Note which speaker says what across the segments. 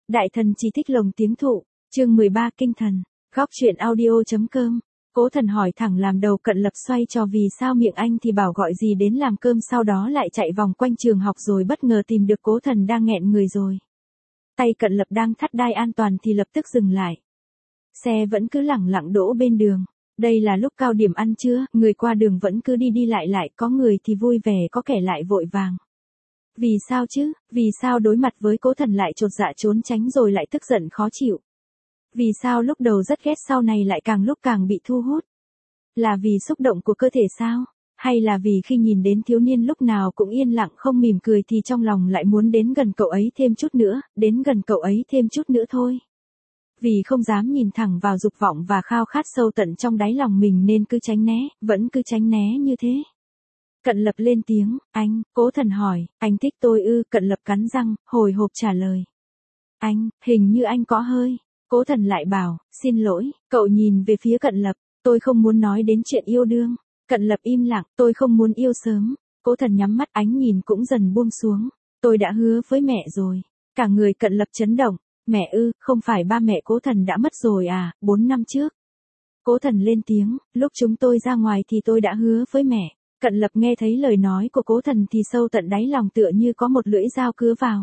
Speaker 1: Đại thần chỉ thích lồng tiếng thụ, chương 13 kinh thần, góc truyện audio.com. Cố Thần hỏi thẳng làm đầu Cận Lập xoay trò vì sao miệng anh thì bảo gọi gì đến làm cơm sau đó lại chạy vòng quanh trường học rồi bất ngờ tìm được Cố Thần đang nghẹn người rồi. Tay Cận Lập đang thắt đai an toàn thì lập tức dừng lại. Xe vẫn cứ lẳng lặng đỗ bên đường. Đây là lúc cao điểm ăn trưa, người qua đường vẫn cứ đi đi lại, có người thì vui vẻ có kẻ lại vội vàng. Vì sao chứ, vì sao đối mặt với Cố Thần lại chột dạ trốn tránh rồi lại tức giận khó chịu? Vì sao lúc đầu rất ghét sau này lại càng lúc càng bị thu hút? Là vì xúc động của cơ thể sao? Hay là vì khi nhìn đến thiếu niên lúc nào cũng yên lặng không mỉm cười thì trong lòng lại muốn đến gần cậu ấy thêm chút nữa, đến gần cậu ấy thêm chút nữa thôi? Vì không dám nhìn thẳng vào dục vọng và khao khát sâu tận trong đáy lòng mình nên cứ tránh né, vẫn cứ tránh né như thế. Cận Lập lên tiếng, anh, Cố Thần hỏi, anh thích tôi ư? Cận Lập cắn răng, hồi hộp trả lời. Anh, hình như anh có hơi. Cố Thần lại bảo, xin lỗi, cậu nhìn về phía Cận Lập, tôi không muốn nói đến chuyện yêu đương. Cận Lập im lặng, tôi không muốn yêu sớm. Cố Thần nhắm mắt, ánh nhìn cũng dần buông xuống. Tôi đã hứa với mẹ rồi. Cả người Cận Lập chấn động. Mẹ ư? Không phải ba mẹ Cố Thần đã mất rồi à, 4 năm trước. Cố Thần lên tiếng, lúc chúng tôi ra ngoài thì tôi đã hứa với mẹ. Cận Lập nghe thấy lời nói của Cố Thần thì sâu tận đáy lòng tựa như có một lưỡi dao cứa vào.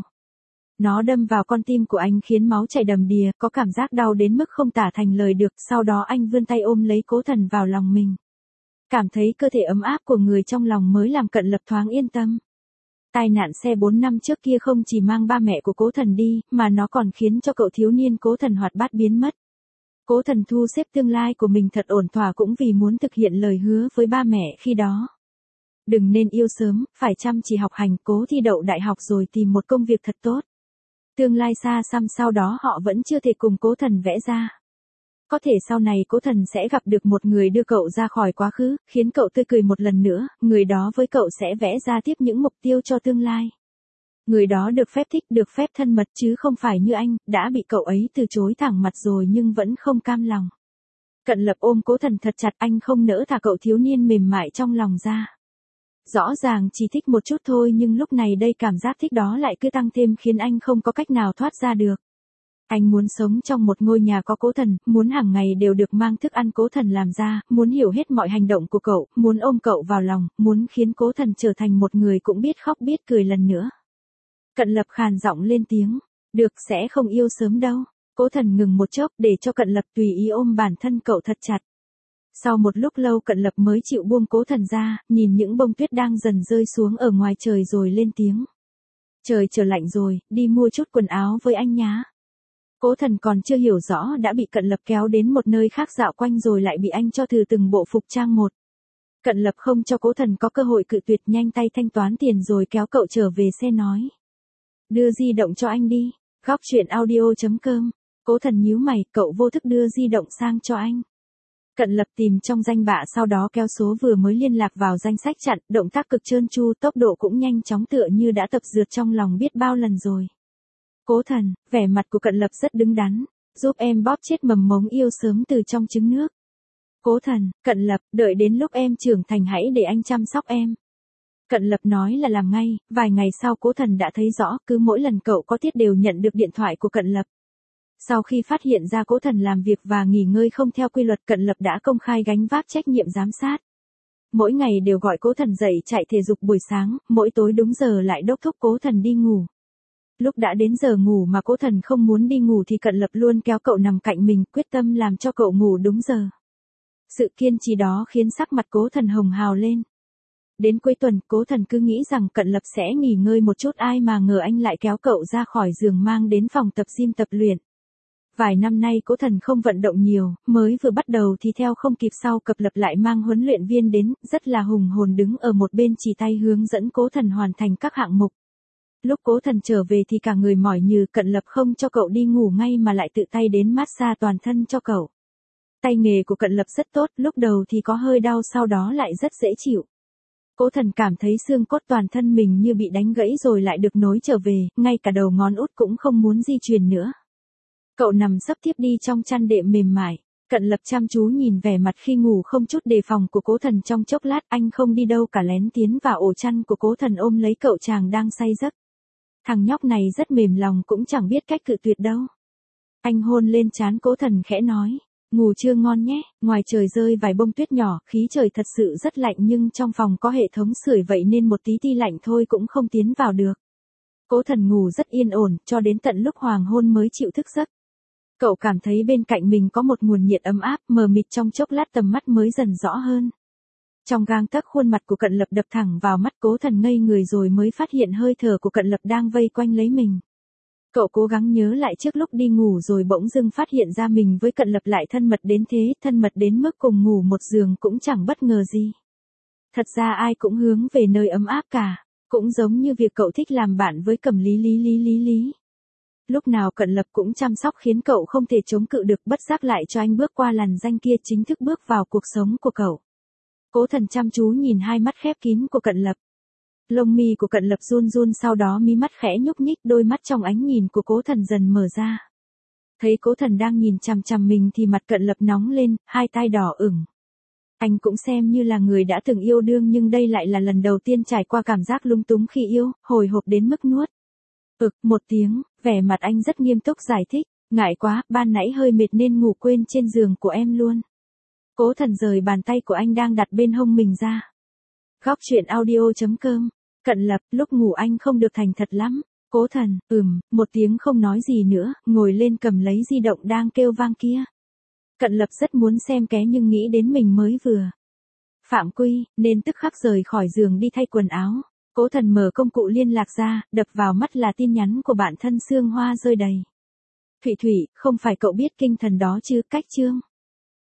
Speaker 1: Nó đâm vào con tim của anh khiến máu chảy đầm đìa, có cảm giác đau đến mức không tả thành lời được, sau đó anh vươn tay ôm lấy Cố Thần vào lòng mình. Cảm thấy cơ thể ấm áp của người trong lòng mới làm Cận Lập thoáng yên tâm. Tai nạn xe 4 năm trước kia không chỉ mang ba mẹ của Cố Thần đi, mà nó còn khiến cho cậu thiếu niên Cố Thần hoạt bát biến mất. Cố Thần thu xếp tương lai của mình thật ổn thỏa cũng vì muốn thực hiện lời hứa với ba mẹ khi đó. Đừng nên yêu sớm, phải chăm chỉ học hành, cố thi đậu đại học rồi tìm một công việc thật tốt. Tương lai xa xăm sau đó họ vẫn chưa thể cùng Cố Thần vẽ ra. Có thể sau này Cố Thần sẽ gặp được một người đưa cậu ra khỏi quá khứ, khiến cậu tươi cười một lần nữa, người đó với cậu sẽ vẽ ra tiếp những mục tiêu cho tương lai. Người đó được phép thích, được phép thân mật chứ không phải như anh, đã bị cậu ấy từ chối thẳng mặt rồi nhưng vẫn không cam lòng. Cận Lập ôm Cố Thần thật chặt, anh không nỡ thả cậu thiếu niên mềm mại trong lòng ra. Rõ ràng chỉ thích một chút thôi nhưng lúc này đây cảm giác thích đó lại cứ tăng thêm khiến anh không có cách nào thoát ra được. Anh muốn sống trong một ngôi nhà có Cố Thần, muốn hàng ngày đều được mang thức ăn Cố Thần làm ra, muốn hiểu hết mọi hành động của cậu, muốn ôm cậu vào lòng, muốn khiến Cố Thần trở thành một người cũng biết khóc biết cười lần nữa. Cận Lập khàn giọng lên tiếng, được, sẽ không yêu sớm đâu. Cố Thần ngừng một chốc để cho Cận Lập tùy ý ôm bản thân cậu thật chặt. Sau một lúc lâu Cận Lập mới chịu buông Cố Thần ra, nhìn những bông tuyết đang dần rơi xuống ở ngoài trời rồi lên tiếng. Trời trở lạnh rồi, đi mua chút quần áo với anh nhá. Cố Thần còn chưa hiểu rõ đã bị Cận Lập kéo đến một nơi khác dạo quanh rồi lại bị anh cho thử từng bộ phục trang một. Cận Lập không cho Cố Thần có cơ hội cự tuyệt, nhanh tay thanh toán tiền rồi kéo cậu trở về xe nói. Đưa di động cho anh đi, góc truyện audio.com. Cố Thần nhíu mày, cậu vô thức đưa di động sang cho anh. Cận Lập tìm trong danh bạ sau đó kéo số vừa mới liên lạc vào danh sách chặn, động tác cực trơn tru, tốc độ cũng nhanh chóng tựa như đã tập dượt trong lòng biết bao lần rồi. Cố Thần, vẻ mặt của Cận Lập rất đứng đắn, giúp em bóp chết mầm mống yêu sớm từ trong trứng nước. Cố Thần, Cận Lập, đợi đến lúc em trưởng thành hãy để anh chăm sóc em. Cận Lập nói là làm ngay, vài ngày sau Cố Thần đã thấy rõ, cứ mỗi lần cậu có tiết đều nhận được điện thoại của Cận Lập. Sau khi phát hiện ra Cố Thần làm việc và nghỉ ngơi không theo quy luật, Cận Lập đã công khai gánh vác trách nhiệm giám sát. Mỗi ngày đều gọi Cố Thần dậy chạy thể dục buổi sáng, mỗi tối đúng giờ lại đốc thúc Cố Thần đi ngủ. Lúc đã đến giờ ngủ mà Cố Thần không muốn đi ngủ thì Cận Lập luôn kéo cậu nằm cạnh mình, quyết tâm làm cho cậu ngủ đúng giờ. Sự kiên trì đó khiến sắc mặt Cố Thần hồng hào lên. Đến cuối tuần, Cố Thần cứ nghĩ rằng Cận Lập sẽ nghỉ ngơi một chút, ai mà ngờ anh lại kéo cậu ra khỏi giường mang đến phòng tập gym tập luyện. Vài năm nay Cố Thần không vận động nhiều, mới vừa bắt đầu thì theo không kịp, sau Cận Lập lại mang huấn luyện viên đến, rất là hùng hồn đứng ở một bên chỉ tay hướng dẫn Cố Thần hoàn thành các hạng mục. Lúc Cố Thần trở về thì cả người mỏi nhừ, Cận Lập không cho cậu đi ngủ ngay mà lại tự tay đến massage toàn thân cho cậu. Tay nghề của Cận Lập rất tốt, lúc đầu thì có hơi đau sau đó lại rất dễ chịu. Cố Thần cảm thấy xương cốt toàn thân mình như bị đánh gãy rồi lại được nối trở về, ngay cả đầu ngón út cũng không muốn di chuyển nữa. Cậu nằm sấp tiếp đi trong chăn đệm mềm mại. Cận Lập chăm chú nhìn vẻ mặt khi ngủ không chút đề phòng của Cố Thần trong chốc lát, anh không đi đâu cả lén tiến vào ổ chăn của Cố Thần ôm lấy cậu chàng đang say giấc. Thằng nhóc này rất mềm lòng cũng chẳng biết cách cự tuyệt đâu. Anh hôn lên trán Cố Thần khẽ nói, ngủ trưa ngon nhé, ngoài trời rơi vài bông tuyết nhỏ, khí trời thật sự rất lạnh nhưng trong phòng có hệ thống sưởi vậy nên một tí ti lạnh thôi cũng không tiến vào được. Cố Thần ngủ rất yên ổn, cho đến tận lúc hoàng hôn mới chịu thức giấc. Cậu cảm thấy bên cạnh mình có một nguồn nhiệt ấm áp, mờ mịt trong chốc lát tầm mắt mới dần rõ hơn. Trong gang tấc khuôn mặt của Cận Lập đập thẳng vào mắt, Cố Thần ngây người rồi mới phát hiện hơi thở của Cận Lập đang vây quanh lấy mình. Cậu cố gắng nhớ lại trước lúc đi ngủ rồi bỗng dưng phát hiện ra mình với Cận Lập lại thân mật đến thế, thân mật đến mức cùng ngủ một giường cũng chẳng bất ngờ gì. Thật ra ai cũng hướng về nơi ấm áp cả, cũng giống như việc cậu thích làm bạn với Cẩm Lý. Lúc nào Cận Lập cũng chăm sóc khiến cậu không thể chống cự được, bất giác lại cho anh bước qua làn ranh kia, chính thức bước vào cuộc sống của cậu. Cố Thần chăm chú nhìn hai mắt khép kín của Cận Lập. Lông mi của Cận Lập run run, sau đó mí mắt khẽ nhúc nhích, đôi mắt trong ánh nhìn của Cố Thần dần mở ra. Thấy Cố Thần đang nhìn chằm chằm mình thì mặt Cận Lập nóng lên, hai tai đỏ ửng. Anh cũng xem như là người đã từng yêu đương nhưng đây lại là lần đầu tiên trải qua cảm giác lung túng khi yêu, hồi hộp đến mức nuốt. Một tiếng, vẻ mặt anh rất nghiêm túc giải thích, ngại quá, ban nãy hơi mệt nên ngủ quên trên giường của em luôn. Cố Thần rời bàn tay của anh đang đặt bên hông mình ra. Góc truyện audio.com. Cận Lập, lúc ngủ anh không được thành thật lắm. Cố Thần, một tiếng không nói gì nữa, ngồi lên cầm lấy di động đang kêu vang kia. Cận Lập rất muốn xem ké nhưng nghĩ đến mình mới vừa phạm quy, nên tức khắc rời khỏi giường đi thay quần áo. Cố Thần mở công cụ liên lạc ra, đập vào mắt là tin nhắn của bạn thân Sương Hoa rơi đầy. Thủy Thủy, không phải cậu biết kinh thần đó chứ, cách chương.